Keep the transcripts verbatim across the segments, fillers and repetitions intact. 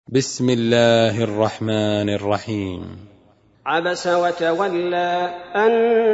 بسم الله الرحمن الرحيم. عبس وتولى أن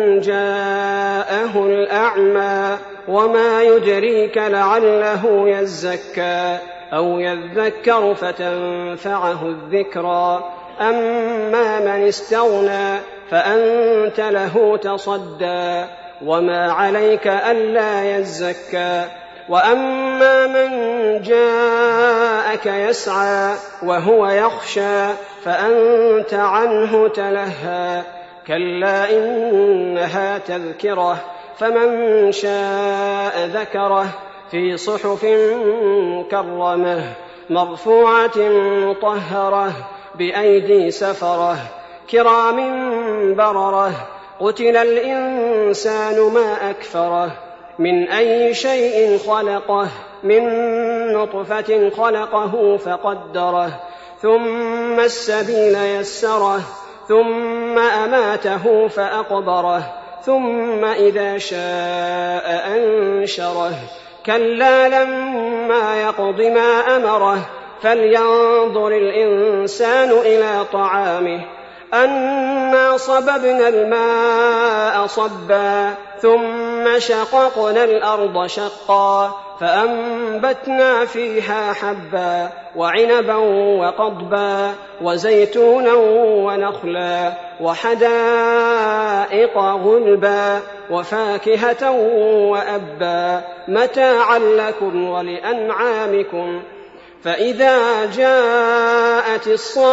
جاءه الأعمى وما يدريك لعله يزكى أو يذكر فتنفعه الذكرى أما من استغنى فأنت له تصدى وما عليك ألا يزكى وأما من جاءك يسعى وهو يخشى فأنت عنه تلهى كلا إنها تذكرة فمن شاء ذكره في صحف مكرمة مرفوعة مطهرة بأيدي سفرة كرام بررة قتل الإنسان ما أكفره من أي شيء خلقه من نطفة خلقه فقدره ثم السبيل يسره ثم أماته فأقبره ثم إذا شاء أنشره كلا لما يقض ما أمره فلينظر الإنسان إلى طعامه أنا صببنا الماء صبا ثم شققنا الأرض شقا فأنبتنا فيها حبا وعنبا وقضبا وزيتونا ونخلا وحدائق غلبا وفاكهة وأبا متاعا لكم ولأنعامكم فإذا جاءت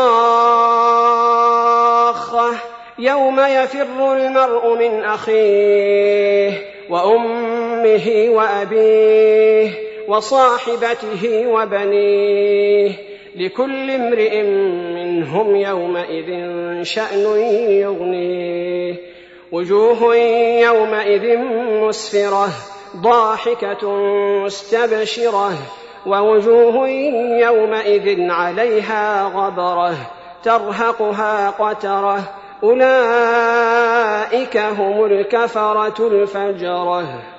الصاخة يوم يفر المرء من أخيه وأمه وأبيه وصاحبته وبنيه لكل امرئ منهم يومئذ شأن يغنيه وجوه يومئذ مسفرة ضاحكة مستبشرة ووجوه يومئذ عليها غبرة ترهقها قترة أولئك هم الكفرة الفجرة.